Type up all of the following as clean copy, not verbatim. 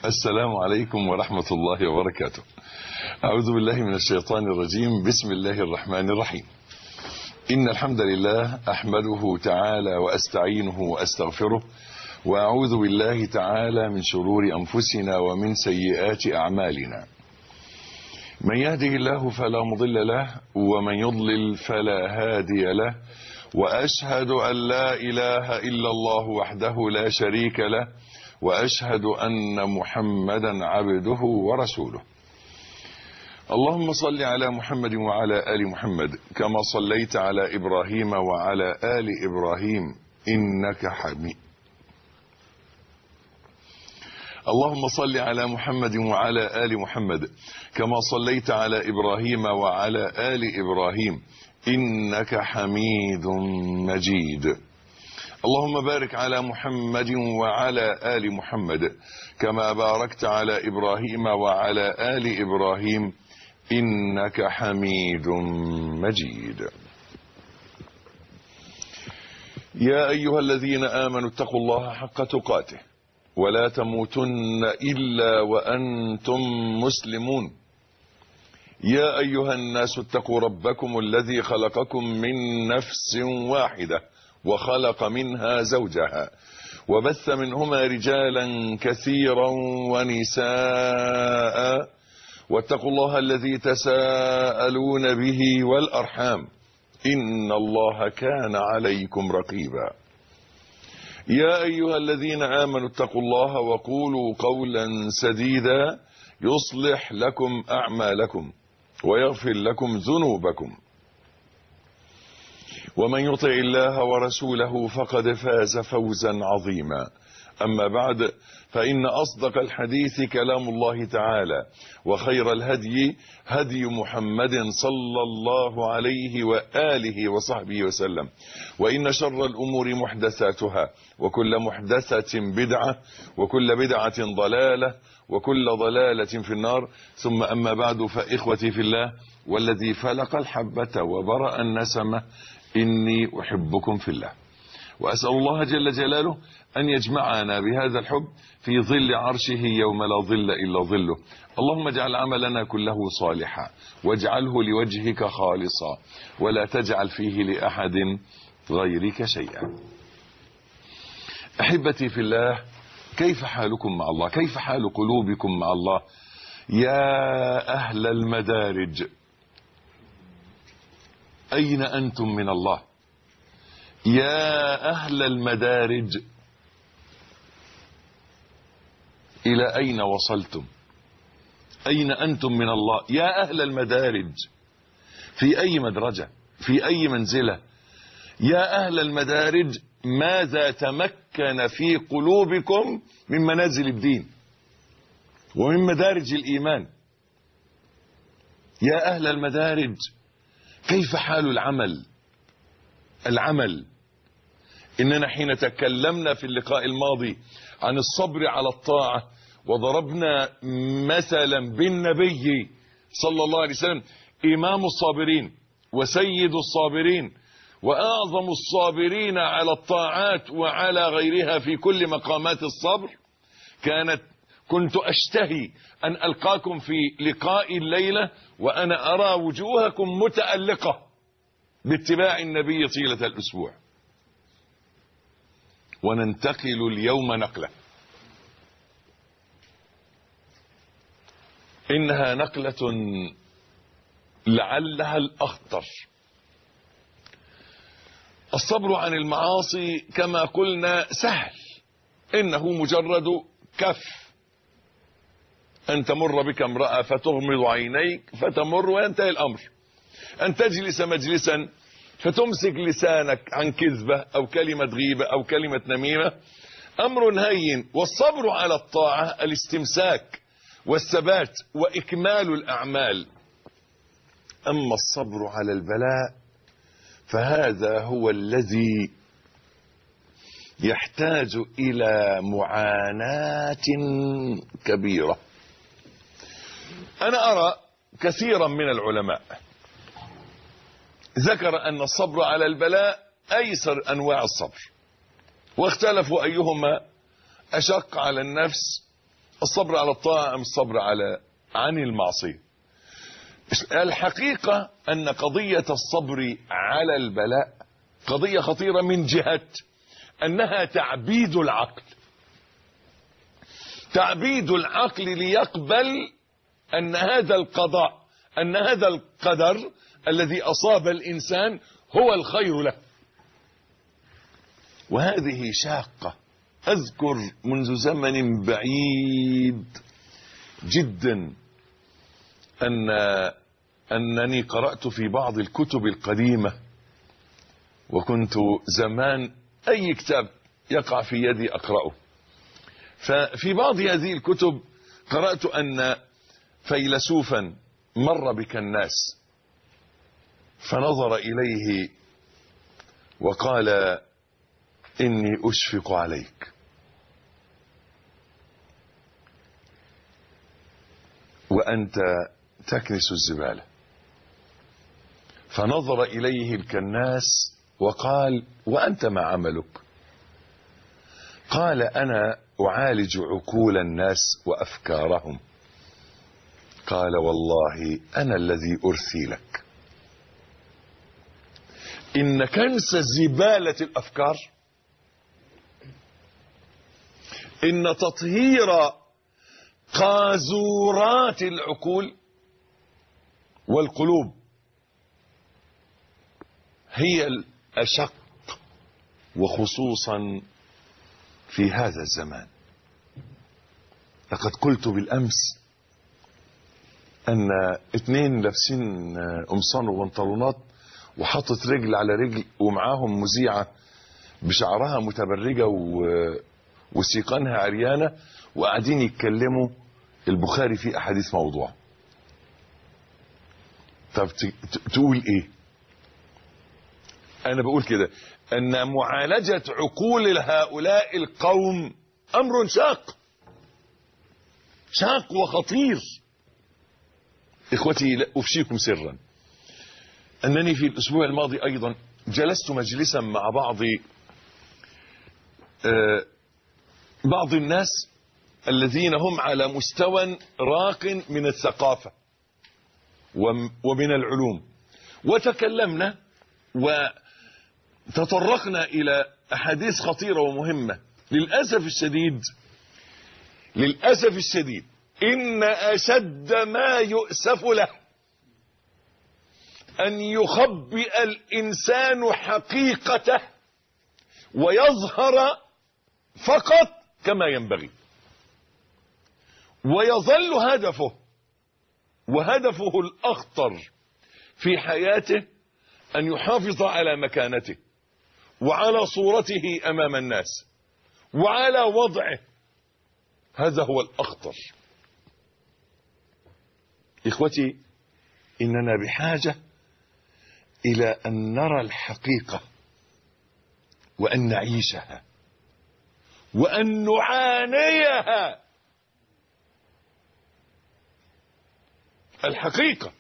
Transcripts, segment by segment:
السلام عليكم ورحمة الله وبركاته. أعوذ بالله من الشيطان الرجيم. بسم الله الرحمن الرحيم. إن الحمد لله أحمده تعالى وأستعينه وأستغفره، وأعوذ بالله تعالى من شرور أنفسنا ومن سيئات أعمالنا. من يهده الله فلا مضل له، ومن يضلل فلا هادي له، وأشهد أن لا إله إلا الله وحده لا شريك له، وأشهد أن محمدا عبده ورسوله. اللهم صل على محمد وعلى آل محمد كما صليت على إبراهيم وعلى آل إبراهيم إنك حميد. اللهم صل على محمد وعلى آل محمد كما صليت على إبراهيم وعلى آل إبراهيم إنك حميد مجيد. اللهم بارك على محمد وعلى آل محمد كما باركت على إبراهيم وعلى آل إبراهيم إنك حميد مجيد. يا أيها الذين آمنوا اتقوا الله حق تقاته ولا تموتن إلا وأنتم مسلمون. يا أيها الناس اتقوا ربكم الذي خلقكم من نفس واحدة وخلق منها زوجها وبث منهما رجالا كثيرا ونساء، واتقوا الله الذي تساءلون به والأرحام إن الله كان عليكم رقيبا. يا أيها الذين آمنوا اتقوا الله وقولوا قولا سديدا يصلح لكم أعمالكم ويغفر لكم ذنوبكم، ومن يطع الله ورسوله فقد فاز فوزا عظيما. أما بعد، فإن أصدق الحديث كلام الله تعالى، وخير الهدي هدي محمد صلى الله عليه وآله وصحبه وسلم، وإن شر الأمور محدثاتها، وكل محدثة بدعة، وكل بدعة ضلالة، وكل ضلالة في النار. ثم أما بعد، فإخوتي في الله والذي فلق الحبة وبرأ النسمة، إني أحبكم في الله، وأسأل الله جل جلاله أن يجمعنا بهذا الحب في ظل عرشه يوم لا ظل إلا ظله. اللهم اجعل عملنا كله صالحا، واجعله لوجهك خالصا، ولا تجعل فيه لأحد غيرك شيئا. أحبتي في الله، كيف حالكم مع الله؟ كيف حال قلوبكم مع الله؟ يا أهل المدارج، أين أنتم من الله؟ يا أهل المدارج، إلى أين وصلتم؟ أين أنتم من الله؟ يا أهل المدارج، في أي مدرجة؟ في أي منزلة؟ يا أهل المدارج، ماذا تمكن في قلوبكم من منازل الدين ومن مدارج الإيمان؟ يا أهل المدارج، كيف حال العمل؟ إننا حين تكلمنا في اللقاء الماضي عن الصبر على الطاعة، وضربنا مثلا بالنبي صلى الله عليه وسلم إمام الصابرين وسيد الصابرين وأعظم الصابرين على الطاعات وعلى غيرها في كل مقامات الصبر، كنت أشتهي أن ألقاكم في لقاء الليلة وأنا أرى وجوهكم متألقة باتباع النبي طيلة الأسبوع. وننتقل اليوم نقلة، إنها نقلة لعلها الأخطر. الصبر عن المعاصي كما قلنا سهل، إنه مجرد كف، أن تمر بك امرأة فتغمض عينيك فتمر وينتهي الأمر، أن تجلس مجلسا فتمسك لسانك عن كذبة أو كلمة غيبة أو كلمة نميمة، أمر هين. والصبر على الطاعة الاستمساك والثبات وإكمال الأعمال. أما الصبر على البلاء فهذا هو الذي يحتاج إلى معاناة كبيرة. أنا أرى كثيرا من العلماء ذكر أن الصبر على البلاء أيسر أنواع الصبر، واختلفوا أيهما أشق على النفس الصبر على الطاعة أم الصبر عن المعصية؟ الحقيقة أن قضية الصبر على البلاء قضية خطيرة من جهة أنها تعبيد العقل. تعبيد العقل ليقبل أن هذا القضاء، أن هذا القدر الذي أصاب الإنسان هو الخير له. وهذه شاقة. أذكر منذ زمن بعيد جدا أنني قرأت في بعض الكتب القديمة، وكنت زمان أي كتاب يقع في يدي أقرأه، ففي بعض هذه الكتب قرأت أن فيلسوفا مر بكناس فنظر إليه وقال: إني أشفق عليك، وأنت تكنس الزبالة. فنظر إليه الكناس وقال: وأنت ما عملك؟ قال: أنا أعالج عقول الناس وأفكارهم. قال: والله أنا الذي أرثي لك. إن كنس زبالة الأفكار، إن تطهير قاذورات العقول والقلوب هي الأشق، وخصوصا في هذا الزمان. لقد قلت بالأمس أن 2 لابسين قمصان وبنطلونات وحطت رجل على رجل ومعاهم مذيعة بشعرها متبرجة وسيقانها عريانة وقاعدين يتكلموا البخاري في أحاديث موضوع. طب تقول إيه؟ أنا بقول كده أن معالجة عقول هؤلاء القوم أمر شاق وخطير. إخوتي، لا أفشيكم سرا أنني في الأسبوع الماضي أيضا جلست مجلسا مع بعض الناس الذين هم على مستوى راق من الثقافة ومن العلوم، وتكلمنا وتطرقنا إلى أحاديث خطيرة ومهمة. للأسف الشديد إن أشد ما يؤسف له أن يخبئ الإنسان حقيقته ويظهر فقط كما ينبغي، ويظل وهدفه الأخطر في حياته أن يحافظ على مكانته وعلى صورته أمام الناس وعلى وضعه. هذا هو الأخطر. إخوتي، إننا بحاجة إلى أن نرى الحقيقة وأن نعيشها وأن نعانيها. الحقيقة.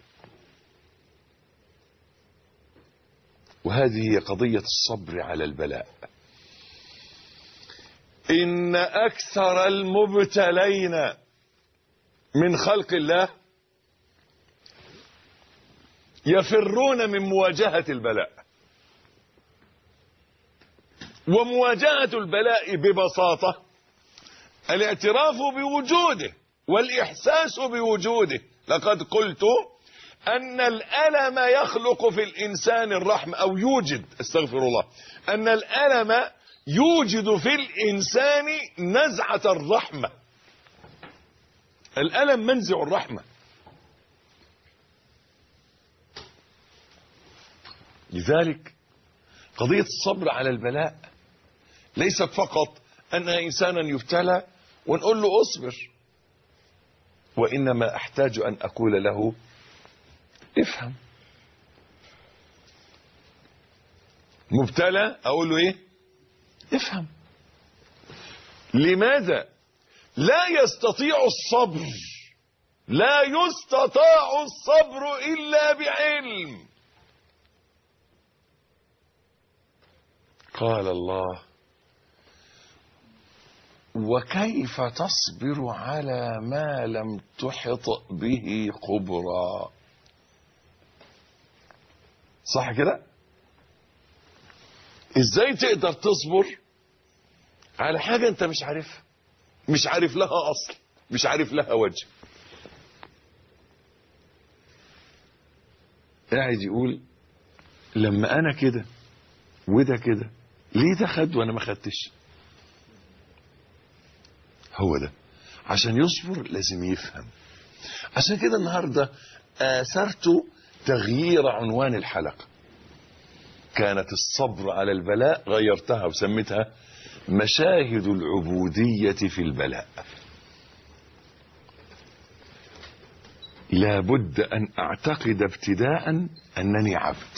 وهذه هي قضية الصبر على البلاء. إن أكثر المبتلين من خلق الله يفرون من مواجهة البلاء. ومواجهة البلاء ببساطة الاعتراف بوجوده والإحساس بوجوده. لقد قلت أن الألم يخلق في الإنسان الرحمة، أو يوجد، استغفر الله، أن الألم يوجد في الإنسان نزعة الرحمة. الألم منزع الرحمة. لذلك قضية الصبر على البلاء ليست فقط أن إنسانا يبتلى ونقول له أصبر، وإنما أحتاج أن أقول له افهم. مبتلى أقول له إيه؟ افهم. لماذا لا يستطيع الصبر؟ لا يستطاع الصبر إلا بعلم. قال الله: وكيف تصبر على ما لم تحط به خبرا. صح كده؟ ازاي تقدر تصبر على حاجة انت مش عارفها، مش عارف لها اصل، مش عارف لها وجه؟ قاعد يقول لما انا كده وده كده، ليه ده خد وانا ما خدتش؟ هو ده. عشان يصبر لازم يفهم. عشان كده النهارده آثرت تغيير عنوان الحلقة. كانت الصبر على البلاء، غيرتها وسميتها مشاهد العبودية في البلاء. لا بد أن أعتقد ابتداء أنني عبد،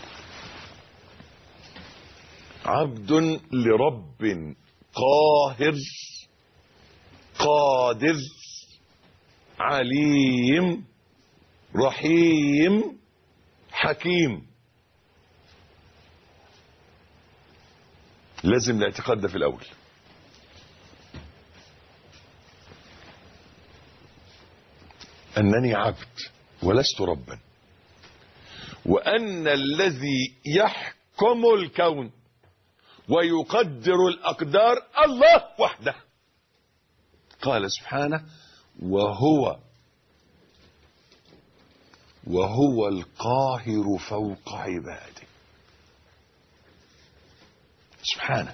عبد لرب قاهر قادر عليم رحيم حكيم. لازم الاعتقاد ده في الأول. أنني عبد ولست ربا، وأن الذي يحكم الكون ويقدر الأقدار الله وحده. قال سبحانه وهو القاهر فوق عباده. سبحانه.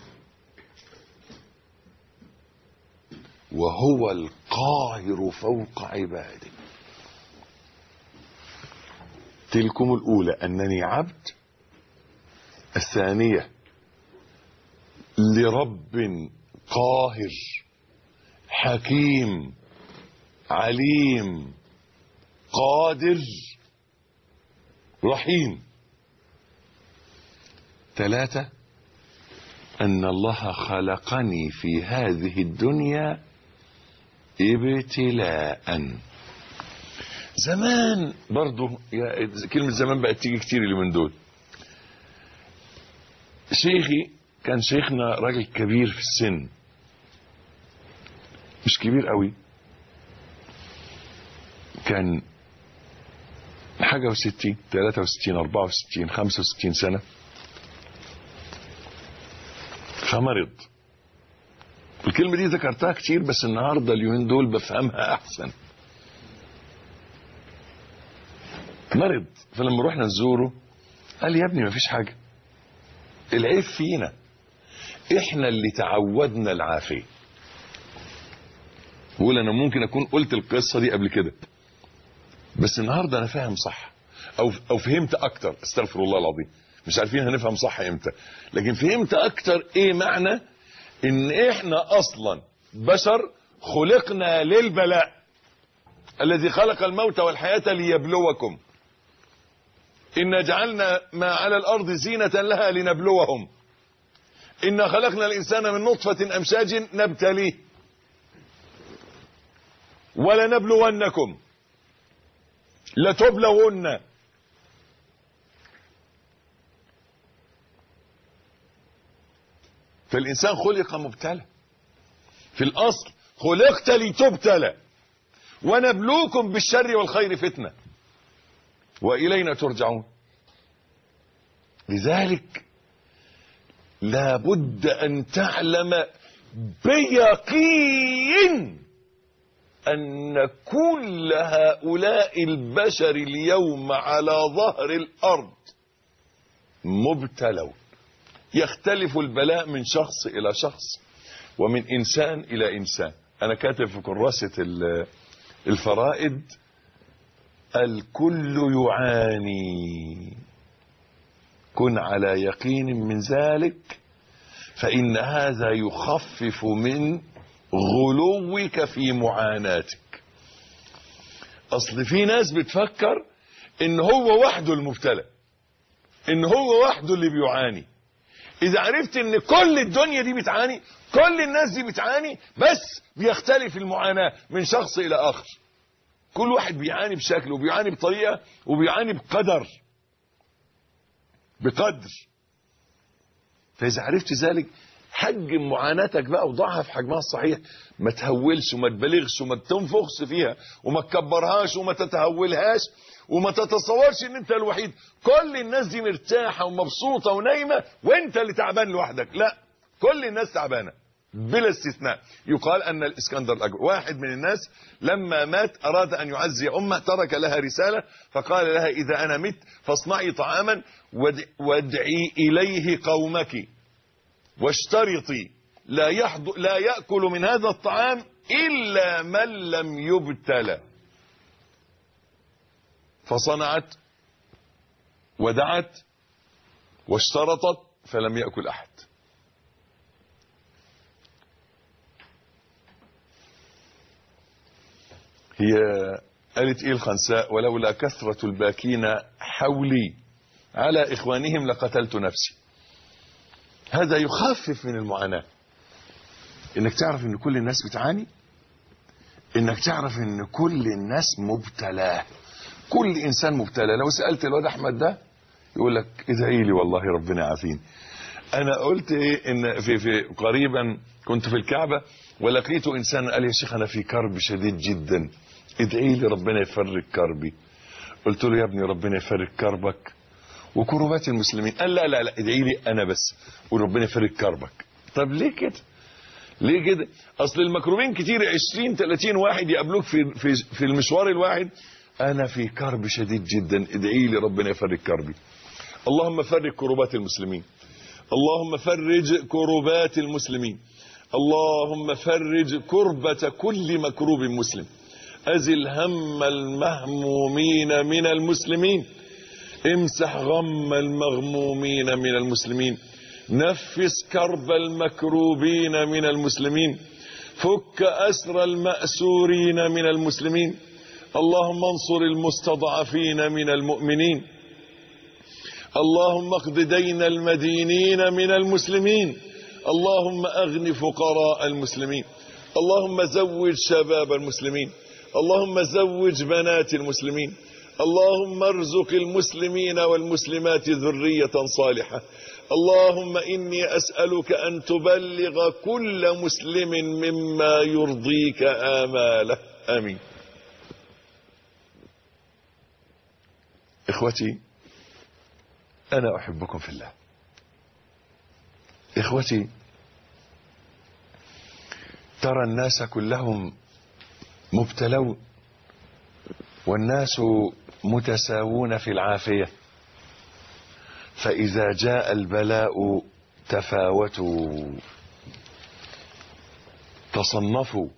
وهو القاهر فوق عباده. تلكم الأولى أنني عبد، الثانية لرب قاهر حكيم عليم قادر رحيم. ثلاثة أن الله خلقني في هذه الدنيا ابتلاء. زمان برضو، كلمة زمان بقت تيجي كتير اليومين دول. شيخي كان شيخنا راجل كبير في السن، مش كبير قوي، كان حاجة و60 63 64 65 سنة. فمرض. الكلمة دي ذكرتها كتير، بس النهاردة اليومين دول بفهمها أحسن. مرض. فلما رحنا نزوره قال لي يا ابني مفيش حاجة، العيب فينا، احنا اللي تعودنا العافية. بقول انا ممكن اكون قلت القصة دي قبل كده، بس النهاردة انا فاهم صح، او فهمت اكتر. استغفر الله العظيم، مش عارفين هنفهم صح امتى، لكن فهمت اكتر ايه معنى ان احنا اصلا بشر خلقنا للبلاء. الذي خلق الموت والحياة ليبلوكم، إنا جعلنا ما على الأرض زينة لها لنبلوهم، إنا خلقنا الإنسان من نطفة أمشاج نبتليه ولنبلونكم لتبلون. فالإنسان خلق مبتلى في الأصل، خلقت لتبتلى، ونبلوكم بالشر والخير فتنة وإلينا ترجعون. لذلك لا بد أن تعلم بيقين أن كل هؤلاء البشر اليوم على ظهر الأرض مبتلون. يختلف البلاء من شخص إلى شخص ومن إنسان إلى إنسان. أنا كاتب في كراسة الفرائد الكل يعاني، كن على يقين من ذلك، فإن هذا يخفف من غلوك في معاناتك. أصل في ناس بتفكر إن هو وحده المبتلى، إن هو وحده اللي بيعاني. إذا عرفت إن كل الدنيا دي بتعاني، كل الناس دي بتعاني، بس بيختلف المعاناة من شخص إلى آخر. كل واحد بيعاني بشكل، وبيعاني بطريقة، وبيعاني بقدر. فإذا عرفت ذلك حجم معاناتك بقى وضعها في حجمها الصحيح، ما تهولش وما تبالغش وما تنفخش فيها وما تكبرهاش وما تتهولهاش وما تتصورش ان انت الوحيد. كل الناس دي مرتاحة ومبسوطة ونايمة وانت اللي تعبان لوحدك. لا، كل الناس تعبانة بلا استثناء. يقال ان الاسكندر الاكبر واحد من الناس لما مات اراد ان يعزي امه، ترك لها رسالة فقال لها اذا انا مت فاصنعي طعاما وادعي اليه قومك واشترطي لا يأكل من هذا الطعام الا من لم يبتلى. فصنعت ودعت واشترطت فلم يأكل احد. هي قالت ايه الخنساء؟ ولولا كثرة الباكين حولي على اخوانهم لقتلت نفسي. هذا يخفف من المعاناة، انك تعرف ان كل الناس بتعاني، انك تعرف ان كل الناس مبتلاه، كل انسان مبتلى. لو سألت الواد احمد ده يقول لك ادعي لي والله ربنا يعافيني. انا قلت ايه ان في قريبا كنت في الكعبة ولقيت انسان قال يا شيخ انا في كرب شديد جدا ادعي لي ربنا يفرج كربي. قلت له يا ابني ربنا يفرج كربك وكربات المسلمين. قال لا لا لا ادعي لي انا بس وربنا يفرج كربك. طب ليه كده؟ ليه كده؟ اصل المكروبين كتير، 20-30 واحد يقابلوك في المشوار الواحد. انا في كرب شديد جدا ادعي لي ربنا يفرج كربي. اللهم فرج كربات المسلمين، اللهم فرج كربات المسلمين، اللهم فرج كربة كل مكروب مسلم، أزل هم المهمومين من المسلمين، امسح غم المغمومين من المسلمين، نفس كرب المكروبين من المسلمين، فك أسر المأسورين من المسلمين، اللهم انصر المستضعفين من المؤمنين، اللهم اقض دين المدينين من المسلمين، اللهم اغن فقراء المسلمين، اللهم زوج شباب المسلمين، اللهم زوج بنات المسلمين، اللهم ارزق المسلمين والمسلمات ذرية صالحة، اللهم إني أسألك أن تبلغ كل مسلم مما يرضيك آماله. آمين. إخوتي أنا أحبكم في الله. إخوتي ترى الناس كلهم مبتلون والناس متساوون في العافية، فإذا جاء البلاء تفاوتوا تصنفوا.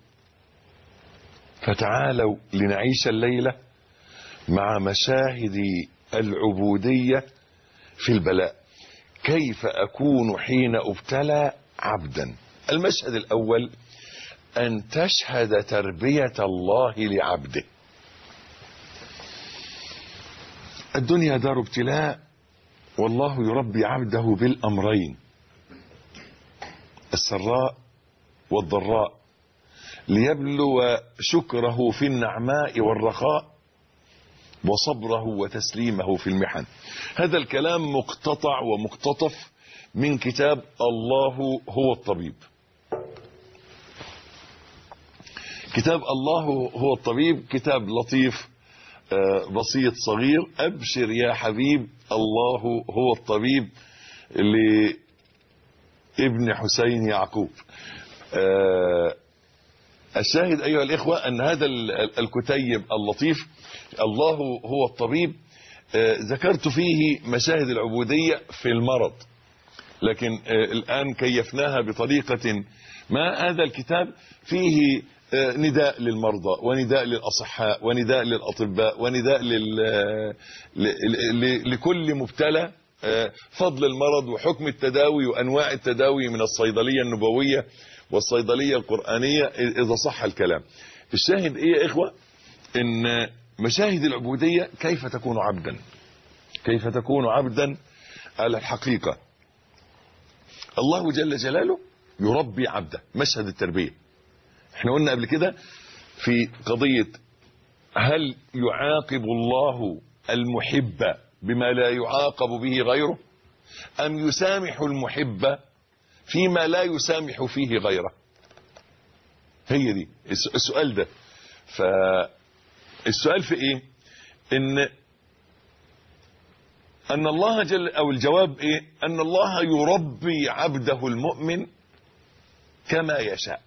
فتعالوا لنعيش الليلة مع مشاهد العبودية في البلاء. كيف أكون حين أبتلى عبدا؟ المشهد الأول أن تشهد تربية الله لعبده. الدنيا دار ابتلاء، والله يربي عبده بالأمرين، السراء والضراء، ليبلو شكره في النعماء والرخاء وصبره وتسليمه في المحن. هذا الكلام مقتطع ومقتطف من كتاب الله هو الطبيب. كتاب الله هو الطبيب كتاب لطيف بسيط صغير. أبشر يا حبيب الله هو الطبيب لابن حسين يعقوب. الشاهد أيها الإخوة أن هذا الكتيب اللطيف الله هو الطبيب ذكرت فيه مشاهد العبودية في المرض، لكن الآن كيفناها بطريقة ما. هذا الكتاب فيه نداء للمرضى ونداء للأصحاء ونداء للأطباء ونداء لكل مبتلى، فضل المرض وحكم التداوي وأنواع التداوي من الصيدلية النبوية والصيدلية القرآنية إذا صح الكلام. الشاهد إيه يا إخوة؟ إن مشاهد العبودية كيف تكون عبدا، كيف تكون عبدا على الحقيقة. الله جل جلاله يربي عبده. مشهد التربية احنا قلنا قبل كده في قضية هل يعاقب الله المحب بما لا يعاقب به غيره، أم يسامح المحب فيما لا يسامح فيه غيره؟ هي دي السؤال ده. فالسؤال في ايه؟ ان الله او الجواب ايه؟ ان الله يربي عبده المؤمن كما يشاء.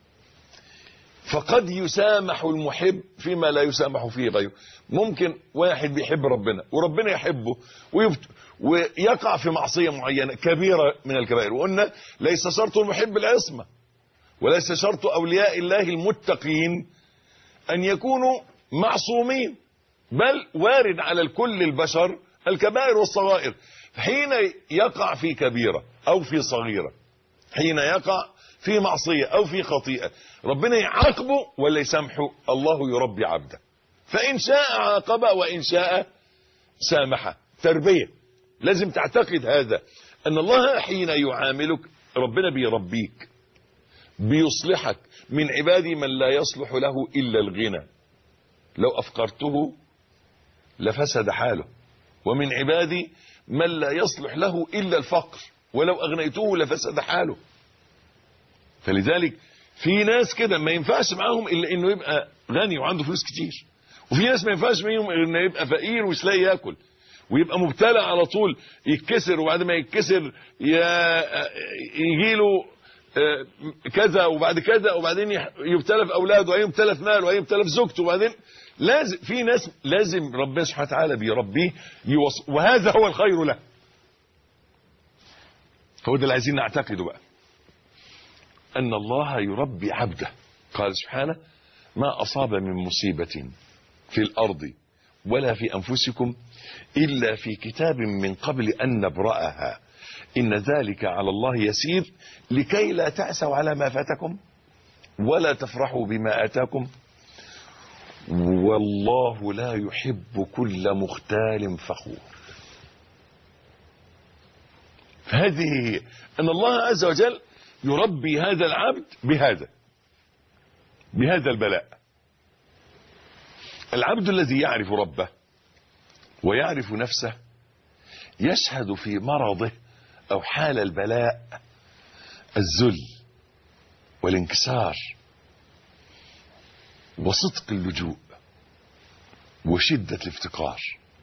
فقد يسامح المحب فيما لا يسامح فيه غيره. ممكن واحد بيحب ربنا وربنا يحبه ويقع في معصية معينة كبيرة من الكبائر، وقلنا ليس شرط المحب العصمة، وليس شرط أولياء الله المتقين أن يكونوا معصومين، بل وارد على الكل البشر الكبائر والصغائر. حين يقع في كبيرة أو في صغيرة، حين يقع في معصية أو في خطيئة، ربنا يعاقبه ولا يسامحه؟ الله يربي عبده، فإن شاء عاقب وإن شاء سامحه. تربية. لازم تعتقد هذا، أن الله حين يعاملك ربنا بيربيك، بيصلحك. من عبادي من لا يصلح له إلا الغنى، لو أفقرته لفسد حاله، ومن عبادي من لا يصلح له إلا الفقر، ولو أغنيته لفسد حاله. فلذلك في ناس كده ما ينفعش معاهم إلا إنه يبقى غني وعنده فلوس كتير، وفي ناس ما ينفعش معاهم إلا إنه يبقى فقير ومش لاقي ياكل، ويبقى مبتلى على طول، يتكسر، وبعد ما يتكسر يجيله كذا وبعد كذا، وبعدين يبتلى في اولاده، وبعدين يبتلى في ماله، وبعدين يبتلى في زوجته، وبعدين لازم في ناس لازم ربنا سبحانه وتعالى بيربيه وهذا هو الخير له. هو ده اللي عايزين نعتقده بقى، ان الله يربي عبده. قال سبحانه: ما اصاب من مصيبة في الارض ولا في انفسكم الا في كتاب من قبل ان نبرأها إن ذلك على الله يسير لكي لا تأسوا على ما فاتكم ولا تفرحوا بما آتاكم والله لا يحب كل مختال فخور. هذه أن الله عز وجل يربي هذا العبد بهذا البلاء. العبد الذي يعرف ربه ويعرف نفسه يشهد في مرضه أو حال البلاء الذل والانكسار وصدق اللجوء وشدة الافتقار.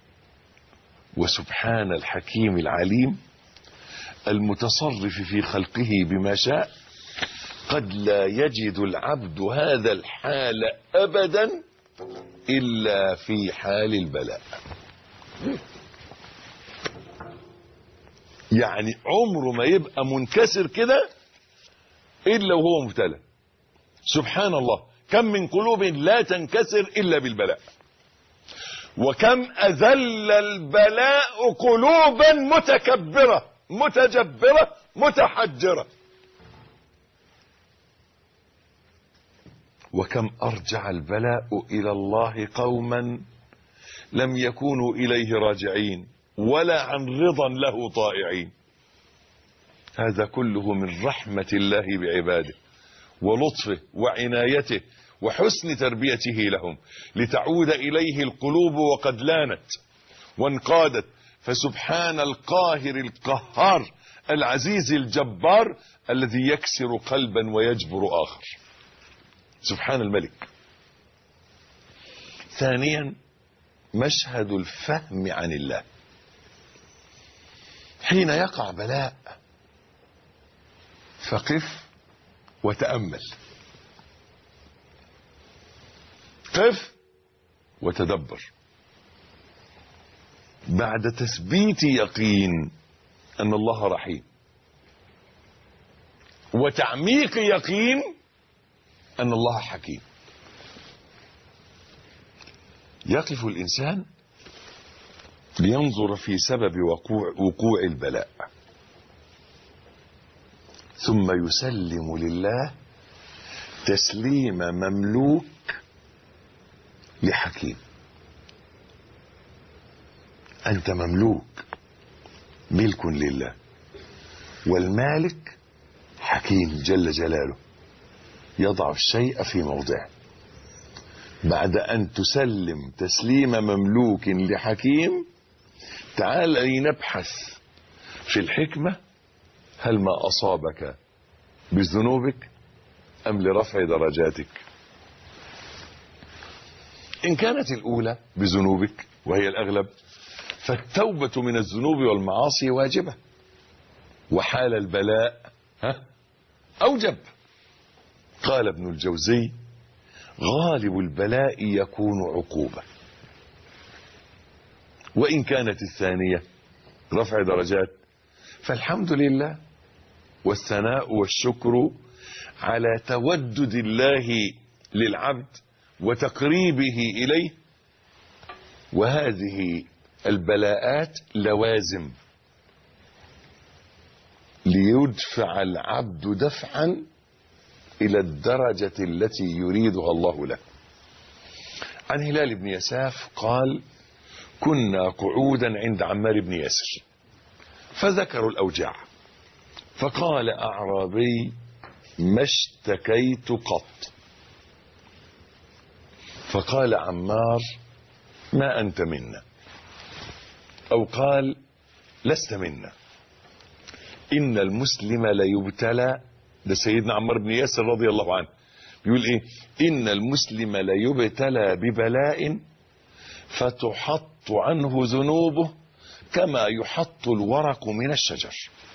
وسبحان الحكيم العليم المتصرف في خلقه بما شاء، قد لا يجد العبد هذا الحال أبدا إلا في حال البلاء. يعني عمره ما يبقى منكسر كده إلا وهو مبتلى. سبحان الله، كم من قلوب لا تنكسر إلا بالبلاء، وكم أذل البلاء قلوبا متكبرة متجبرة متحجرة، وكم أرجع البلاء إلى الله قوما لم يكونوا إليه راجعين ولا عن رضا له طائعين. هذا كله من رحمة الله بعباده ولطفه وعنايته وحسن تربيته لهم، لتعود إليه القلوب وقد لانت وانقادت. فسبحان القاهر القهار العزيز الجبار الذي يكسر قلبا ويجبر آخر. سبحان الملك. ثانيا، مشهد الفهم عن الله. حين يقع بلاء فقف وتأمل، قف وتدبر. بعد تثبيت يقين أن الله رحيم وتعميق يقين أن الله حكيم، يقف الإنسان لينظر في سبب وقوع البلاء، ثم يسلم لله تسليم مملوك لحكيم. أنت مملوك، ملك لله، والمالك حكيم جل جلاله يضع الشيء في موضعه. بعد أن تسلم تسليم مملوك لحكيم، تعال لنبحث في الحكمة هل ما أصابك بذنوبك أم لرفع درجاتك؟ إن كانت الأولى بذنوبك وهي الأغلب فالتوبة من الذنوب والمعاصي واجبة، وحال البلاء أوجب. قال ابن الجوزي: غالب البلاء يكون عقوبة. وإن كانت الثانية رفع درجات فالحمد لله والثناء والشكر على تودد الله للعبد وتقريبه إليه. وهذه البلاءات لوازم ليدفع العبد دفعا إلى الدرجة التي يريدها الله له. عن هلال بن يساف قال: كنا قعودا عند عمار بن ياسر فذكروا الأوجاع، فقال أعرابي: ما اشتكيت قط. فقال عمار: ما أنت منا، أو قال: لست منا. إن المسلم ليبتلى. ده سيدنا عمار بن ياسر رضي الله عنه بيقول إيه؟ إن المسلم ليبتلى ببلاء فتحط عنه ذنوبه كما يحط الورق من الشجر.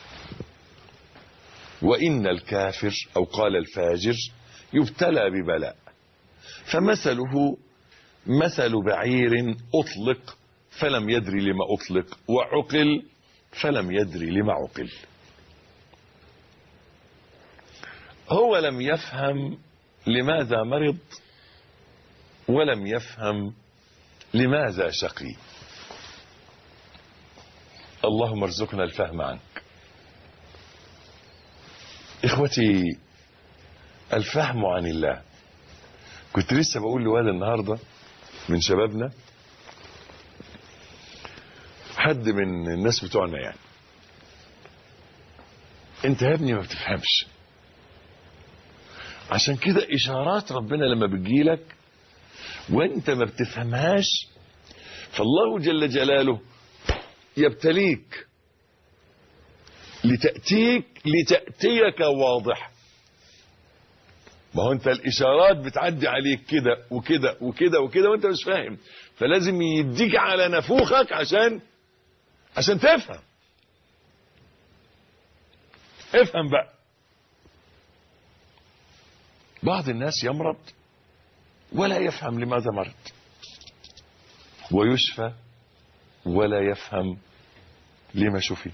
وإن الكافر أو قال الفاجر يبتلى ببلاء فمثله مثل بعير أطلق فلم يدري لما أطلق، وعقل فلم يدري لما عقل. هو لم يفهم لماذا مرض ولم يفهم لماذا شقي. اللهم ارزقنا الفهم عنك. إخوتي، الفهم عن الله. كنت لسه بقول لوالد النهاردة من شبابنا، حد من الناس بتوعنا يعني: انت يا ابني ما بتفهمش، عشان كده إشارات ربنا لما بتجيلك وانت ما بتفهمهاش فالله جل جلاله يبتليك لتأتيك واضح. ما هو انت الإشارات بتعدي عليك كده وكده وكده وكده وانت مش فاهم، فلازم يديك على نفوخك عشان تفهم. افهم بقى. بعض الناس يمرض ولا يفهم لماذا مرض، ويشفى ولا يفهم لما شفي.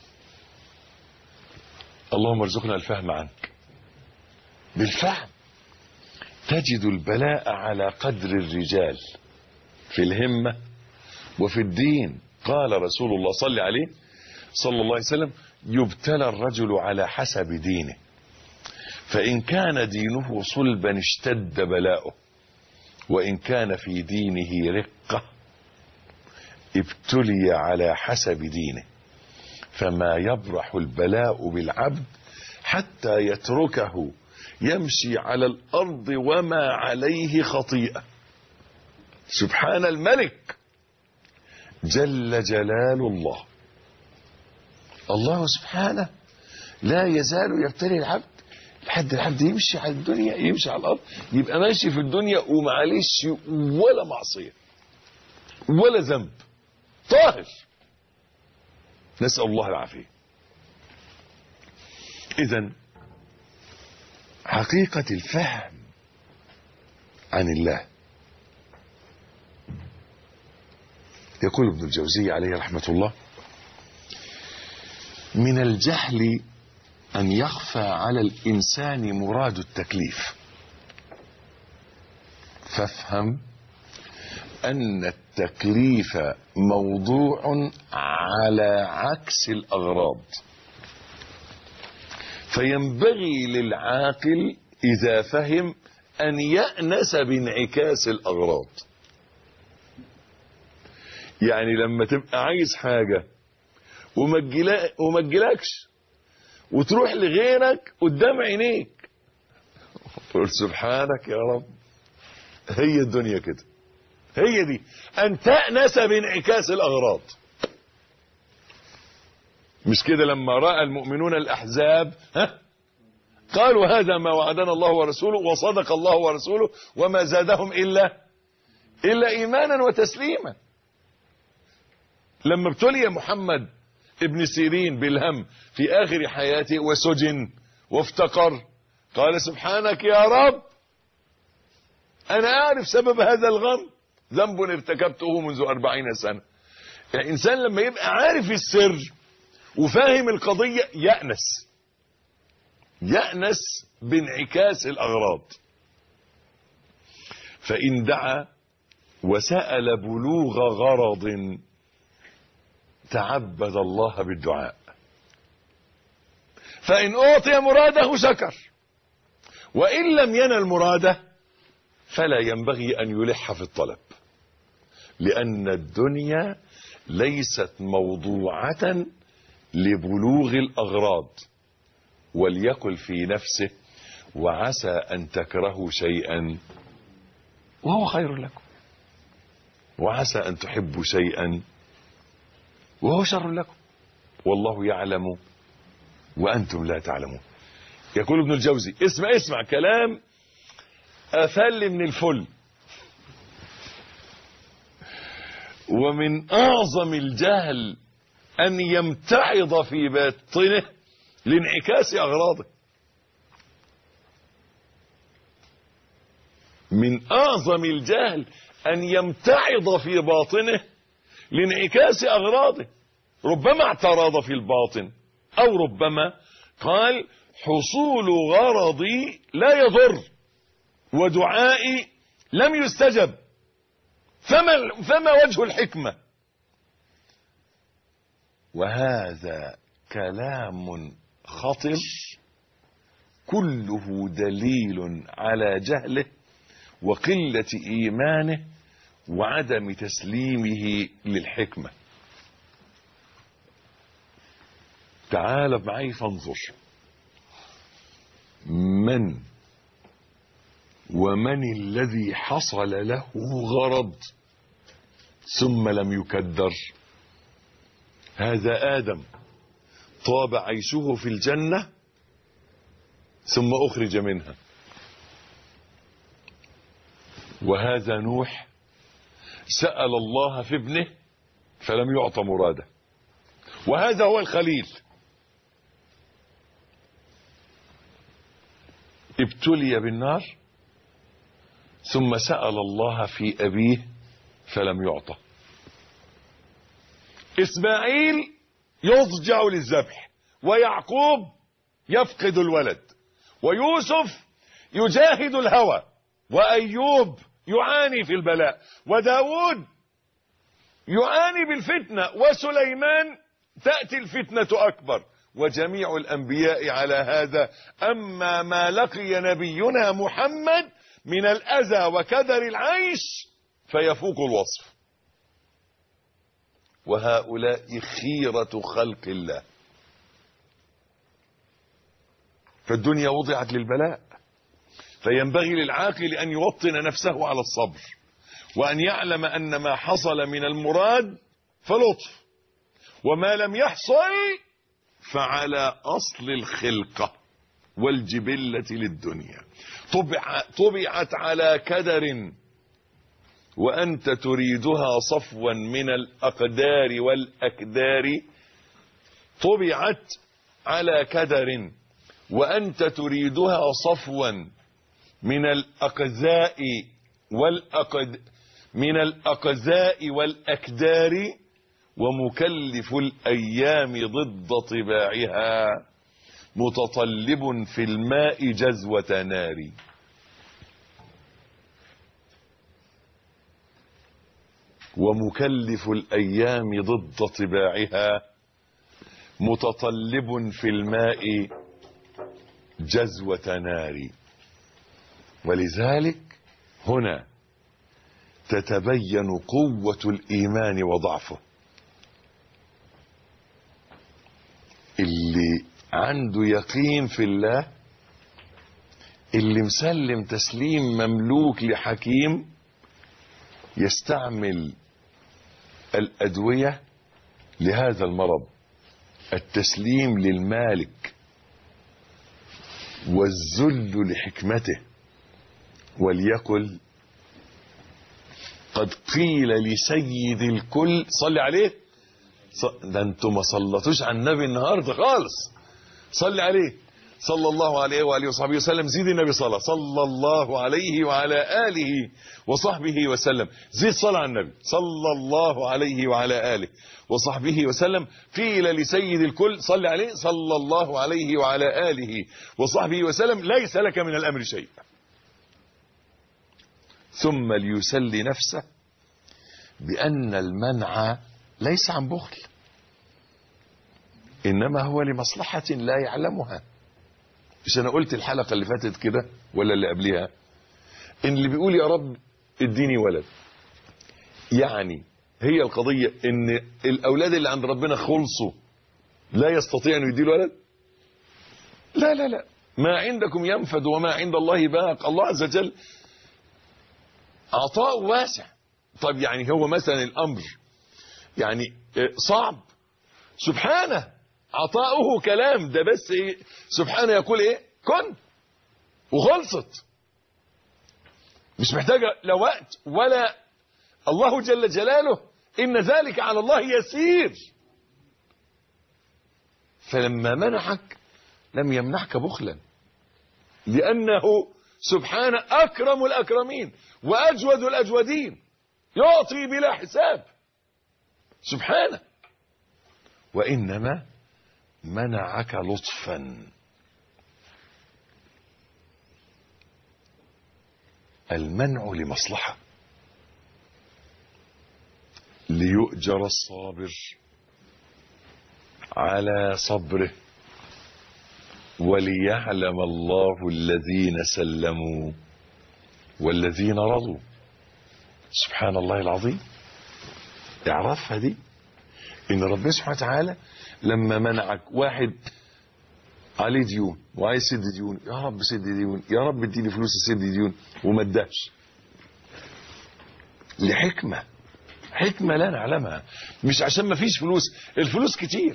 اللهم ارزقنا الفهم عنك. بالفهم تجد البلاء على قدر الرجال في الهمة وفي الدين. قال رسول الله صلى عليه صلى الله عليه وسلم: يبتلى الرجل على حسب دينه، فإن كان دينه صلبا اشتد بلاؤه، وإن كان في دينه رقة ابتلي على حسب دينه. فما يبرح البلاء بالعبد حتى يتركه يمشي على الأرض وما عليه خطيئة. سبحان الملك جل جلال الله. الله سبحانه لا يزال يبتلي العبد لحد العبد يمشي على الدنيا، يمشي على الأرض، يبقى ماشي في الدنيا ومعليش ولا معصية ولا ذنب، طاهر. نسأل الله العافية. إذن حقيقة الفهم عن الله. يقول ابن الجوزي عليه رحمة الله: من الجهل أن يخفى على الإنسان مراد التكليف، فافهم أن التكليف موضوع على عكس الأغراض، فينبغي للعاقل إذا فهم أن يأنس بانعكاس الأغراض. يعني لما تبقى عايز حاجة وما تجيلكش وتروح لغيرك قدام عينيك، تقول سبحانك يا رب. هي الدنيا كده، هي دي أن تأنس بانعكاس الأغراض. مش كده لما رأى المؤمنون الأحزاب قالوا هذا ما وعدنا الله ورسوله وصدق الله ورسوله وما زادهم إلا إيمانا وتسليما. لما ابتلي محمد ابن سيرين بالهم في آخر حياته وسجن وافتقر قال سبحانك يا رب أنا أعرف سبب هذا الغم، ذنب ارتكبته منذ 40 سنة. الإنسان لما يبقى عارف السر وفاهم القضية يأنس بانعكاس الأغراض. فإن دعا وسأل بلوغ غرض تعبد الله بالدعاء، فإن أعطي مراده شكر، وإن لم ينل مراده فلا ينبغي أن يلح في الطلب، لأن الدنيا ليست موضوعة لبلوغ الأغراض. وليقل في نفسه وعسى أن تكرهوا شيئا وهو خير لكم، وعسى أن تحبوا شيئا وهو شر لكم، والله يعلم وأنتم لا تعلمون. يقول ابن الجوزي اسمع كلام أفل من الفل. ومن أعظم الجهل أن يمتعض في باطنه لانعكاس أغراضه. من أعظم الجهل أن يمتعض في باطنه لانعكاس أغراضه. ربما اعترض في الباطن، أو ربما قال حصول غرضي لا يضر ودعائي لم يستجب، فما وجه الحكمة؟ وهذا كلام خطر كله دليل على جهله وقلة إيمانه وعدم تسليمه للحكمة. تعال معي فانظر ومن الذي حصل له غرض ثم لم يكدر. هذا آدم طاب عيشه في الجنة ثم أخرج منها، وهذا نوح سأل الله في ابنه فلم يعط مراده، وهذا هو الخليل ابتلي بالنار ثم سأل الله في أبيه فلم يعطه. إسماعيل يضجع للذبح، ويعقوب يفقد الولد، ويوسف يجاهد الهوى، وأيوب يعاني في البلاء، وداود يعاني بالفتنة، وسليمان تأتي الفتنة أكبر، وجميع الأنبياء على هذا. أما ما لقي نبينا محمد من الأذى وكدر العيش فيفوق الوصف. وهؤلاء خيرة خلق الله. فالدنيا وضعت للبلاء، فينبغي للعاقل أن يوطن نفسه على الصبر، وأن يعلم أن ما حصل من المراد فلطف، وما لم يحصل فعلى أصل الخلقة والجبلة للدنيا. طبعت على كدر وأنت تريدها صفوا من الأقدار والأكدار. طبعت على كدر وأنت تريدها صفوا من الأقزاء والأكدار. ومكلف الأيام ضد طباعها متطلب في الماء جزوة نار. ومكلف الأيام ضد طباعها متطلب في الماء جزوة نار. ولذلك هنا تتبين قوة الإيمان وضعفه. اللي عنده يقين في الله، اللي مسلم تسليم مملوك لحكيم، يستعمل الأدوية لهذا المرض التسليم للمالك والذل لحكمته، وليقل قد قيل لسيد الكل صلي عليه. ده انتم ما صلتوش على النبي النهارده خالص. صلي عليه صلى الله عليه وآله وصحبه وسلم. زيد النبي صلى الله عليه وعلى آله وصحبه وسلم. زيد صلاة على النبي صلى الله عليه وعلى آله وصحبه وسلم. قيل لسيد الكل صلي عليه صلى الله عليه وعلى آله وصحبه وسلم ليس لك من الأمر شيء. ثم ليسلي نفسه بأن المنع ليس عن بخل، إنما هو لمصلحة لا يعلمها. مش أنا قلت الحلقة اللي فاتت كده ولا اللي قبلها إن اللي بيقول يا رب اديني ولد، يعني هي القضية إن الأولاد اللي عند ربنا خلصوا لا يستطيع أن يديله ولد. لا لا لا، ما عندكم ينفد وما عند الله باق. الله عز وجل عطاء واسع. طب يعني هو مثلا الأمر يعني صعب؟ سبحانه عطاؤه كلام ده بس ايه؟ سبحانه يقول ايه؟ كن وخلصت، مش محتاجة لا وقت ولا. الله جل جلاله إن ذلك على الله يسير. فلما منحك لم يمنحك بخلا، لأنه سبحانه أكرم الأكرمين وأجود الأجودين، يعطي بلا حساب سبحانه. وإنما منعك لطفا. المنع لمصلحة، ليؤجر الصابر على صبره، وليعلم الله الذين سلموا والذين رضوا. سبحان الله العظيم. اعرفها دي، ان ربنا سبحانه وتعالى لما منعك واحد عليه ديون وعايز يسد ديون، يا رب سد ديون، يا رب اديني فلوس اسد ديون، وما اداش لحكمة، حكمة لا نعلمها. مش عشان ما فيش فلوس، الفلوس كتير،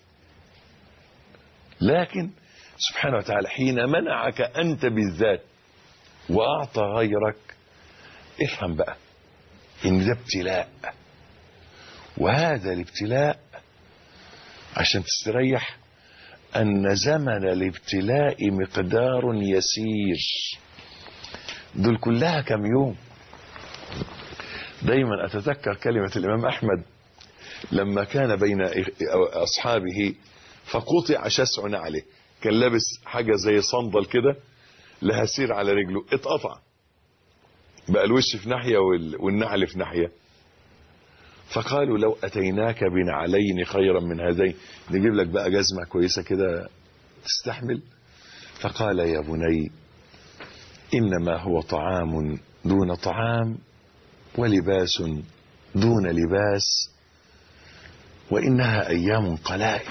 لكن سبحانه وتعالى حين منعك أنت بالذات وأعطى غيرك، افهم بقى إن ده ابتلاء، وهذا الابتلاء عشان تستريح أن زمن الابتلاء مقدار يسير. دول كلها كم يوم. دايما أتذكر كلمة الإمام أحمد لما كان بين أصحابه فقطع شسع عليه، كان لابس حاجة زي صندل كده لها سير على رجله، اتقطع بقى الوش في ناحية والنعل في ناحية. فقالوا لو أتيناك بنعلين خيرا من هذين، نجيب لك بقى جزمة كويسة كده تستحمل. فقال يا بني إنما هو طعام دون طعام، ولباس دون لباس، وإنها أيام قلائل.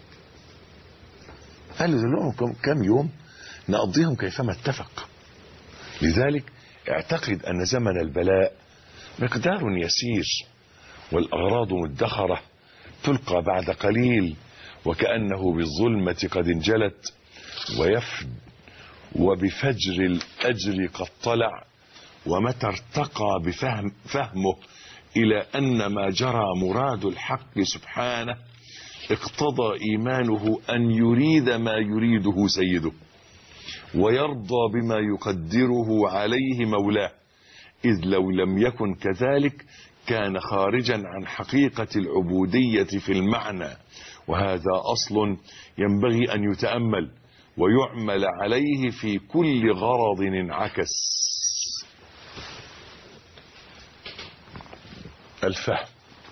قالوا لهم كم يوم نقضيهم كيفما اتفق. لذلك اعتقد أن زمن البلاء مقدار يسير، والأغراض مدخرة تلقى بعد قليل، وكأنه بالظلمة قد انجلت، وبفجر الأجر قد طلع. ومتى ارتقى فهمه إلى أن ما جرى مراد الحق سبحانه، اقتضى إيمانه أن يريد ما يريده سيده، ويرضى بما يقدره عليه مولاه، إذ لو لم يكن كذلك كان خارجا عن حقيقة العبودية في المعنى. وهذا أصل ينبغي أن يتأمل ويعمل عليه في كل غرض انعكس. الفهم،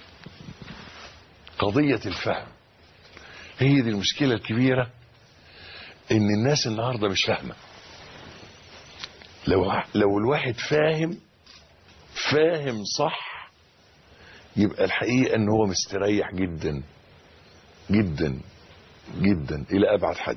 قضية الفهم هي دي المشكلة الكبيرة، ان الناس النهاردة مش فاهمة. لو الواحد فاهم صح، يبقى الحقيقة ان هو مستريح جدا جدا جدا الى ابعد حد.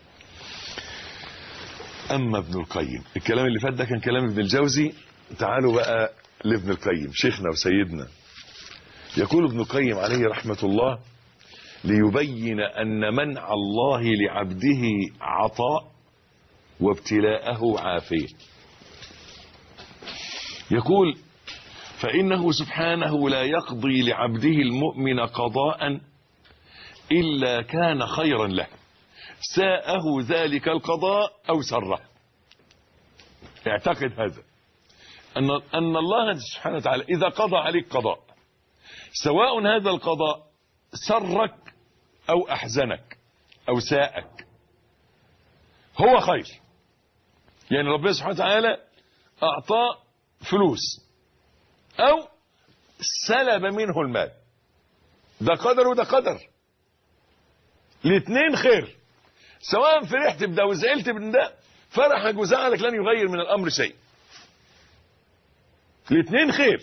اما ابن القيم، الكلام اللي فات ده كان كلام ابن الجوزي، تعالوا بقى لابن القيم شيخنا وسيدنا. يقول ابن القيم عليه رحمة الله: ليبين أن منع الله لعبده عطاء وابتلاءه عافية. يقول: فإنه سبحانه لا يقضي لعبده المؤمن قضاء إلا كان خيرا له، ساءه ذلك القضاء أو سره. اعتقد هذا، أن الله سبحانه وتعالى إذا قضى عليك قضاء، سواء هذا القضاء سرك أو أحزنك أو ساءك، هو خير. يعني ربنا سبحانه وتعالى أعطى فلوس أو سلب منه المال، ده قدر وده قدر، الاثنين خير. سواء فرحت بده وزعلت من ده، فرحك وزعلك لن يغير من الأمر شيء، الاثنين خير.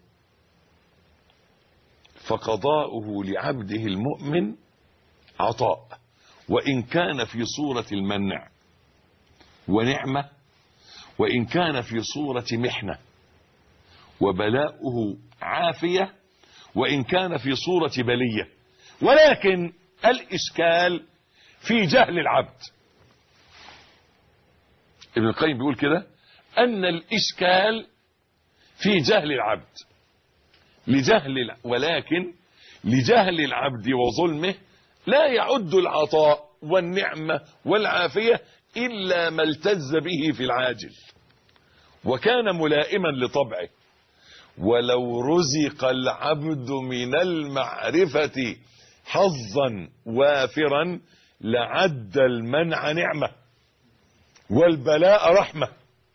فقضاؤه لعبده المؤمن عطاء، وإن كان في صورة المنع ونعمة، وإن كان في صورة محنة، وبلاؤه عافية، وإن كان في صورة بلية. ولكن الإشكال في جهل العبد. ابن القيم بيقول كده: أن الإشكال في جهل العبد، ولكن لجهل العبد وظلمه لا يعد العطاء والنعمة والعافية إلا ما التز به في العاجل، وكان ملائما لطبعه. ولو رزق العبد من المعرفة حظا وافرا لعد المنع نعمة والبلاء رحمة،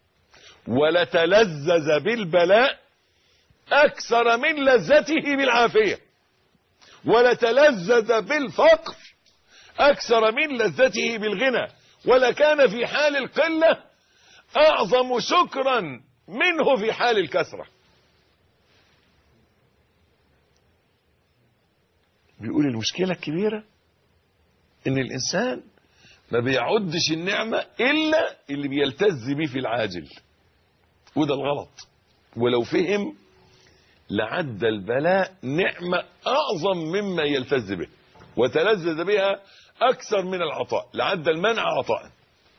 ولتلذذ بالبلاء أكثر من لذته بالعافية، ولتلذذ بالفقر أكثر من لذته بالغنى، ولكان في حال القلة أعظم شكرا منه في حال الكثرة. بيقول المشكلة الكبيرة ان الانسان ما بيعدش النعمة الا اللي بيلتز بيه في العاجل، وده الغلط. ولو فهم لعد البلاء نعمة اعظم مما يلتز به وتلذذ بها اكثر من العطاء، لعد المنع عطاء.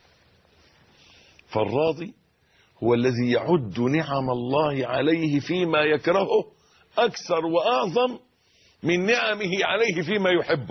فالراضي هو الذي يعد نعم الله عليه فيما يكرهه اكثر واعظم من نعمه عليه فيما يحبه.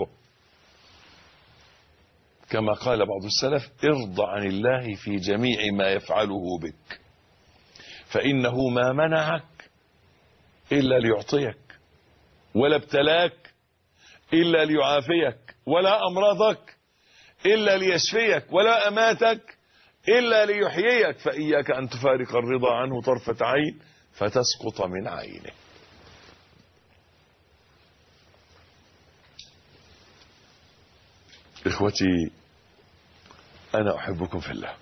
كما قال بعض السلف: ارض عن الله في جميع ما يفعله بك، فإنه ما منعك إلا ليعطيك، ولا ابتلاك إلا ليعافيك، ولا أمراضك إلا ليشفيك، ولا أماتك إلا ليحييك. فإياك أن تفارق الرضا عنه طرفة عين فتسقط من عينه. إخوتي، أنا أحبكم في الله،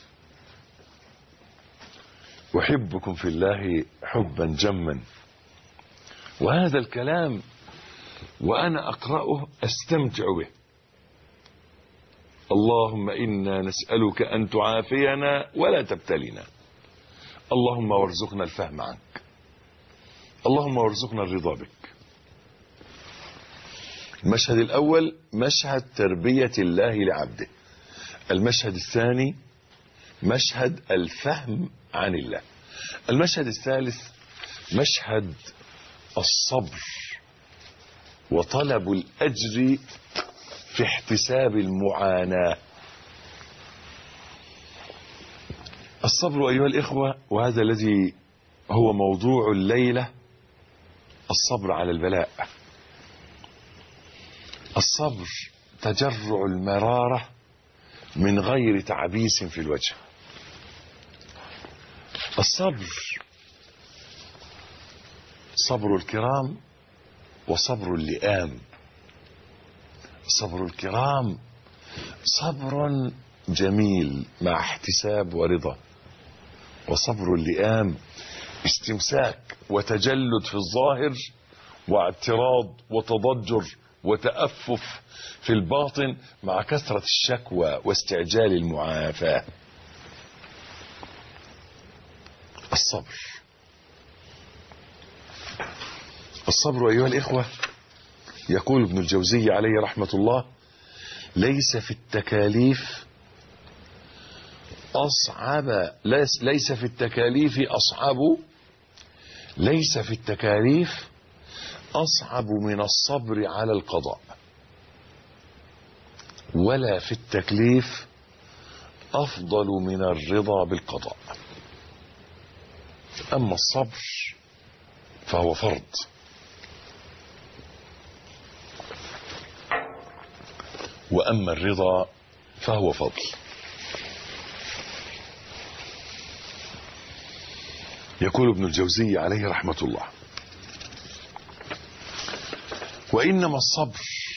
أحبكم في الله حبا جما. وهذا الكلام وأنا أقرأه أستمتع به. اللهم إنا نسألك أن تعافينا ولا تبتلنا، اللهم وارزقنا الفهم عنك، اللهم وارزقنا الرضا بك. المشهد الأول مشهد تربية الله لعبده. المشهد الثاني مشهد الفهم عن الله. المشهد الثالث مشهد الصبر وطلب الأجر في احتساب المعاناة. الصبر أيها الإخوة، وهذا الذي هو موضوع الليلة، الصبر على البلاء. الصبر تجرع المرارة من غير تعبيس في الوجه. الصبر صبر الكرام وصبر اللئام. صبر الكرام صبر جميل مع احتساب ورضا، وصبر اللئام استمساك وتجلد في الظاهر واعتراض وتضجر وتأفف في الباطن مع كثرة الشكوى واستعجال المعافاة. الصبر أيها الإخوة يقول ابن الجوزي عليه رحمة الله: ليس في التكاليف أصعب من الصبر على القضاء، ولا في التكليف أفضل من الرضا بالقضاء. أما الصبر فهو فرض، وأما الرضا فهو فضل. يقول ابن الجوزي عليه رحمة الله: وإنما الصبر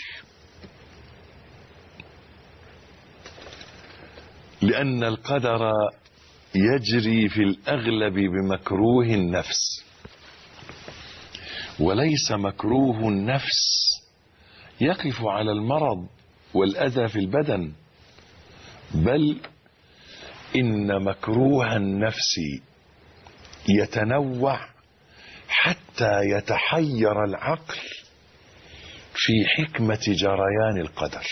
لأن القدر يجري في الأغلب بمكروه النفس، وليس مكروه النفس يقف على المرض والأذى في البدن، بل إن مكروه النفس يتنوع حتى يتحير العقل في حكمة جريان القدر.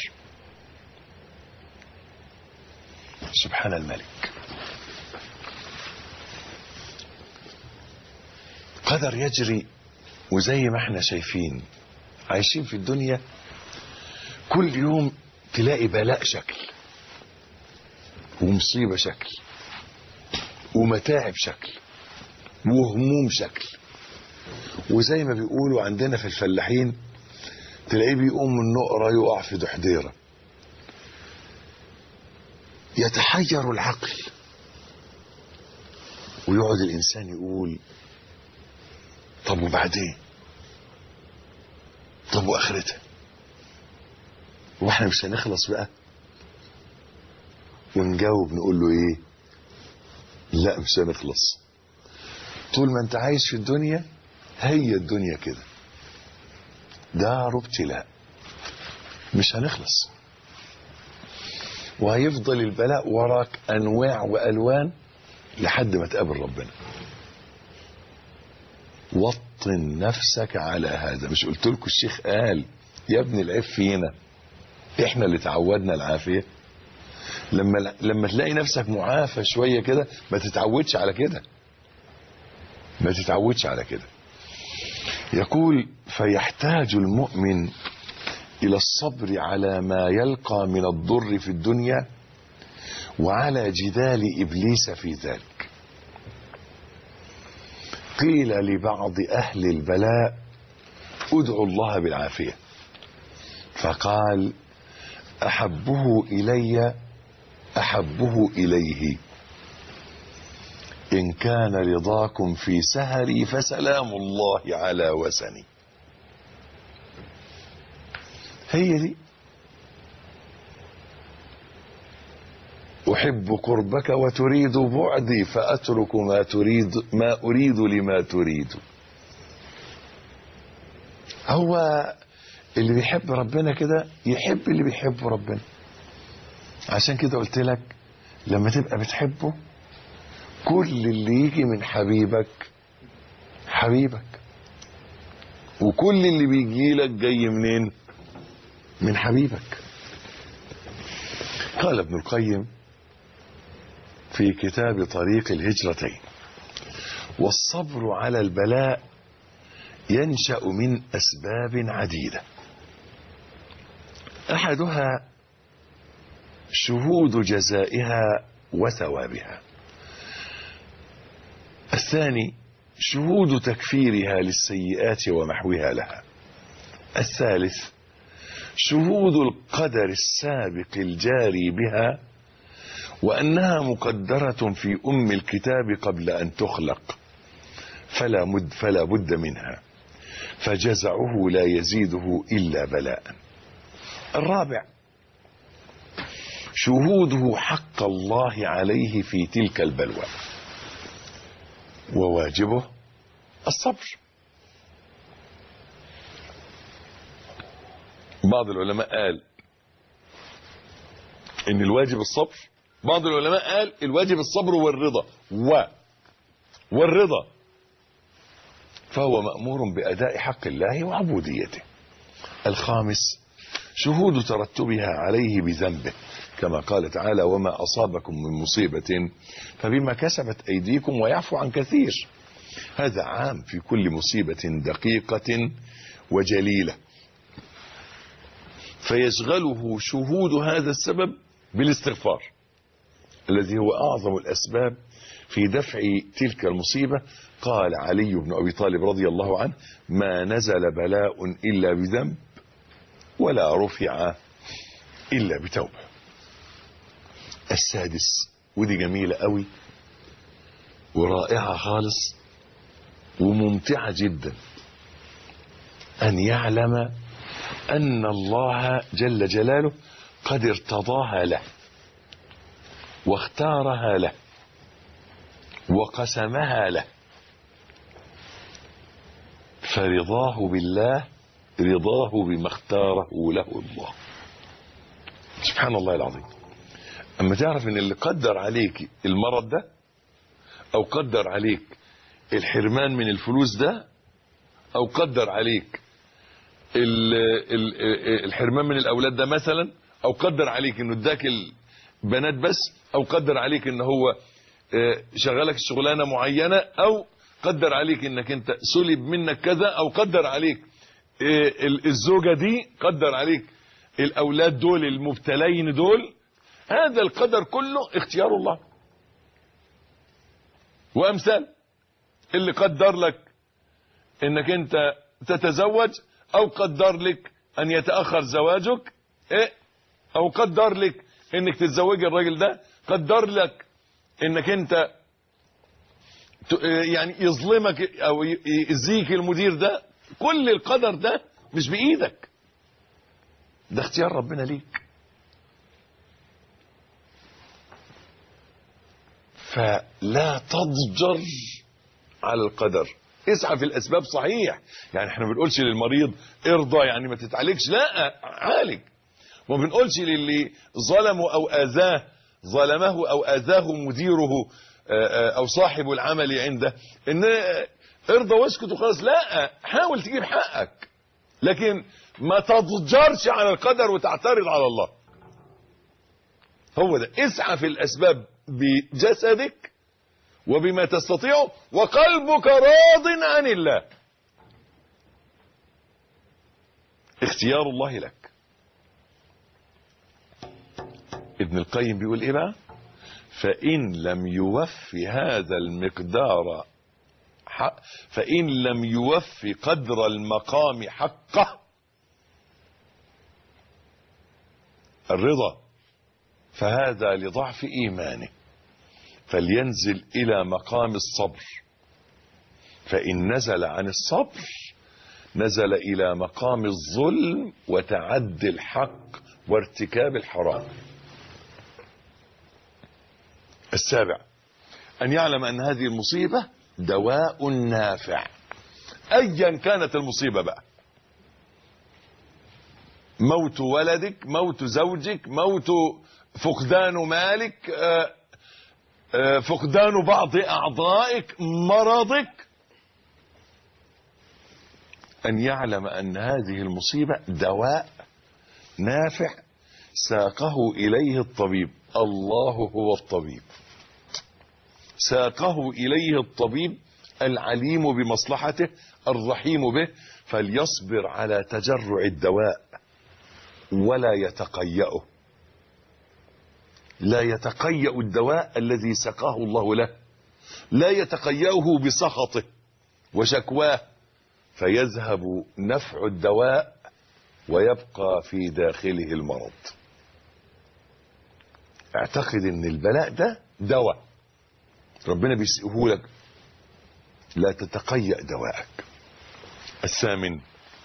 سبحان الملك. قدر يجري، وزي ما احنا شايفين عايشين في الدنيا كل يوم تلاقي بلاء شكل، ومصيبة شكل، ومتاعب شكل، وهموم شكل. وزي ما بيقولوا عندنا في الفلاحين تلاقيه بيقوم من نقرة يقع في دحديرة. يتحير العقل، ويقعد الإنسان يقول: طب وبعدين؟ طب وآخرتها؟ واحنا مش هنخلص بقى؟ ونجاوب نقول له ايه؟ لا، مش هنخلص. طول ما انت عايش في الدنيا هي الدنيا كده، دار ابتلاء، مش هنخلص، وهيفضل البلاء وراك انواع والوان لحد ما تقابل ربنا. وطن نفسك على هذا. مش قلت لكم الشيخ قال يا ابن العيب فينا، احنا اللي تعودنا العافيه. لما تلاقي نفسك معافى شويه كده ما تتعودش على كده، ما تتعودش على كده. يقول: فيحتاج المؤمن إلى الصبر على ما يلقى من الضر في الدنيا، وعلى جدال إبليس في ذلك. قيل لبعض أهل البلاء: ادعوا الله بالعافية، فقال: أحبه إلي أحبه إليه، إن كان رضاكم في سهري فسلام الله على وسني. هي دي. أحب قربك وتريد بعدي، فأترك ما أريد لما تريد. هو اللي بيحب ربنا كده يحب اللي بيحب ربنا. عشان كده قلت لك لما تبقى بتحبه كل اللي يجي من حبيبك حبيبك، وكل اللي بيجي لك جاي منين؟ من حبيبك. قال ابن القيم في كتاب طريق الهجرتين: والصبر على البلاء ينشأ من أسباب عديدة، أحدها شهود جزائها وثوابها، الثاني شهود تكفيرها للسيئات ومحوها لها، الثالث شهود القدر السابق الجاري بها، وأنها مقدرة في أم الكتاب قبل أن تخلق، فلا بد منها، فجزعه لا يزيده إلا بلاء. الرابع شهوده حق الله عليه في تلك البلوى، وواجبه الصبر. بعض العلماء قال ان الواجب الصبر، بعض العلماء قال الواجب الصبر والرضا والرضا، فهو مأمور بأداء حق الله وعبوديته. الخامس شهود ترتبها عليه بذنبه، كما قال تعالى: وما أصابكم من مصيبة فبما كسبت أيديكم ويعفو عن كثير. هذا عام في كل مصيبة دقيقة وجليلة، فيشغله شهود هذا السبب بالاستغفار الذي هو أعظم الأسباب في دفع تلك المصيبة. قال علي بن أبي طالب رضي الله عنه: ما نزل بلاء إلا بذنب ولا رفع إلا بتوبة. السادس، ودي جميلة قوي ورائعة خالص وممتعة جدا، أن يعلم أن الله جل جلاله قد ارتضاها له واختارها له وقسمها له، فرضاه بالله رضاه بما اختاره له الله. سبحان الله العظيم. اما تعرف ان اللي قدر عليك المرض ده، او قدر عليك الحرمان من الفلوس ده، او قدر عليك الحرمان من الاولاد ده مثلا، او قدر عليك انه اداك البنات بس، او قدر عليك ان هو شغلك شغلانه معينه، او قدر عليك انك انت سلب منك كذا، او قدر عليك الزوجه دي، قدر عليك الاولاد دول المبتلين دول. هذا القدر كله اختيار الله. وامثال اللي قدر لك انك انت تتزوج، او قدر لك ان يتاخر زواجك، او قدر لك انك تتزوج الراجل ده، قدر لك انك انت يعني يظلمك او يأذيك المدير ده. كل القدر ده مش بايدك، ده اختيار ربنا ليك. فلا تضجر على القدر، اسعى في الاسباب. صحيح، يعني احنا ما بنقولش للمريض ارضى يعني ما تتعالجش، لا، عالج. وما بنقولش للي ظلمه او اذاه، ظلمه او اذاه مديره او صاحب العمل عنده، ان ارضى واسكت وخلاص. لا، حاول تجيب حقك، لكن ما تضجرش على القدر وتعترض على الله. هو ده، اسعى في الاسباب بجسدك وبما تستطيعه، وقلبك راض عن الله. اختيار الله لك. ابن القيم بيقول ايه بقى؟ فإن لم يوفي هذا المقدار فإن لم يوفي قدر المقام حقه، الرضا، فهذا لضعف إيمانه، فلينزل إلى مقام الصبر، فإن نزل عن الصبر نزل إلى مقام الظلم وتعدي الحق وارتكاب الحرام. السابع، أن يعلم أن هذه المصيبة دواء نافع، أيا كانت المصيبة بقى، موت ولدك، موت زوجك، موت فقدان مالك، فقدان بعض أعضائك، مرضك، أن يعلم أن هذه المصيبة دواء نافع ساقه إليه الطبيب. الله هو الطبيب، ساقه إليه الطبيب العليم بمصلحته الرحيم به، فليصبر على تجرع الدواء ولا يتقيأه. لا يتقيأ الدواء الذي سقاه الله له، لا يتقيأه بسخطه وشكواه، فيذهب نفع الدواء ويبقى في داخله المرض. اعتقد ان البلاء ده دواء ربنا بيسقيه لك، لا تتقيأ دواءك. الثامن،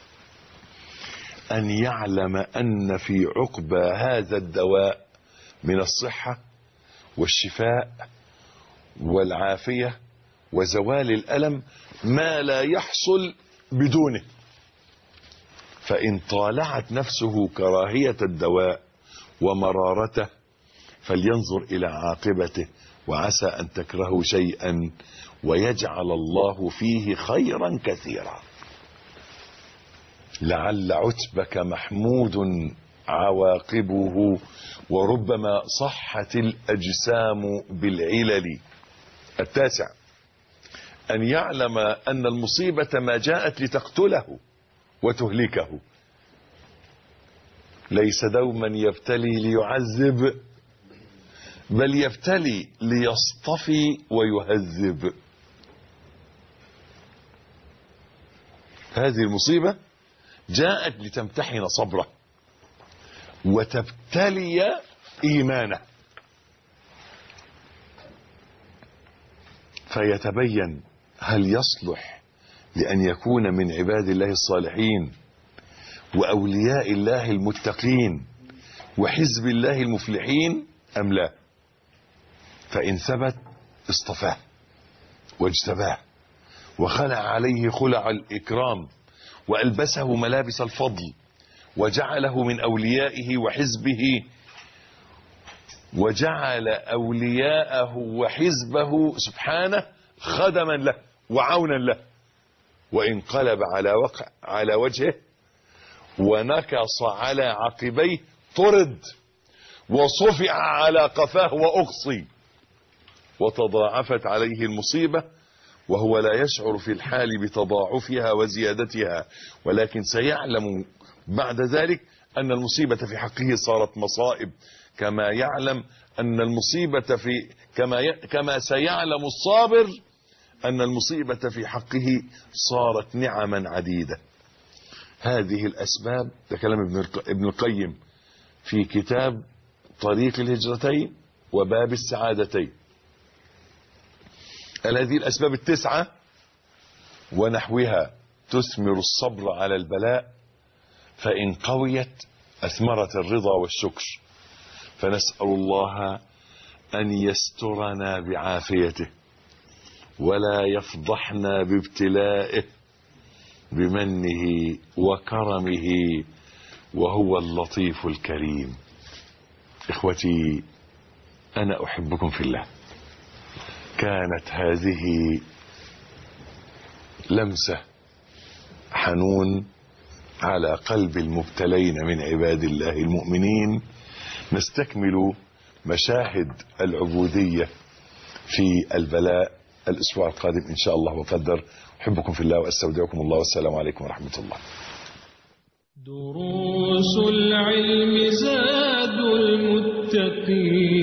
أن يعلم أن في عقبى هذا الدواء من الصحة والشفاء والعافية وزوال الألم ما لا يحصل بدونه، فإن طالعت نفسه كراهية الدواء ومرارته فلينظر إلى عاقبته، وعسى أن تكرهوا شيئا ويجعل الله فيه خيرا كثيرا. لعل عتبك محمود عواقبه، وربما صحت الأجسام بالعلل. 9، أن يعلم أن المصيبة ما جاءت لتقتله وتهلكه، ليس دوما يبتلي ليعذب، بل يبتلي ليصطفي ويهذب. هذه المصيبة جاءت لتمتحن صبره وتبتلي إيمانه، فيتبين هل يصلح لأن يكون من عباد الله الصالحين وأولياء الله المتقين وحزب الله المفلحين أم لا. فإن ثبت اصطفاه واجتباه وخلع عليه خلع الإكرام وألبسه ملابس الفضل وجعله من أوليائه وحزبه، وجعل أولياءه وحزبه سبحانه خدما له وعونا له. وإن قلب على وجهه ونكص على عقبيه طرد وصفع على قفاه وأقصي، وتضاعفت عليه المصيبة وهو لا يشعر في الحال بتضاعفها وزيادتها، ولكن سيعلم بعد ذلك أن المصيبة في حقه صارت مصائب، كما يعلم أن المصيبة كما سيعلم الصابر أن المصيبة في حقه صارت نعما عديدة. هذه الأسباب، ده كلام ابن القيم في كتاب طريق الهجرتين وباب السعادتين. هذه الأسباب 9 ونحوها تثمر الصبر على البلاء، فإن قويت أثمرت الرضا والشكر. فنسأل الله أن يسترنا بعافيته ولا يفضحنا بابتلائه بمنه وكرمه، وهو اللطيف الكريم. إخوتي، أنا أحبكم في الله. كانت هذه لمسة حنون على قلب المبتلين من عباد الله المؤمنين. نستكمل مشاهد العبودية في البلاء الأسبوع القادم إن شاء الله وقدر. أحبكم في الله وأستودعكم الله، والسلام عليكم ورحمة الله. دروس العلم زاد المتقين.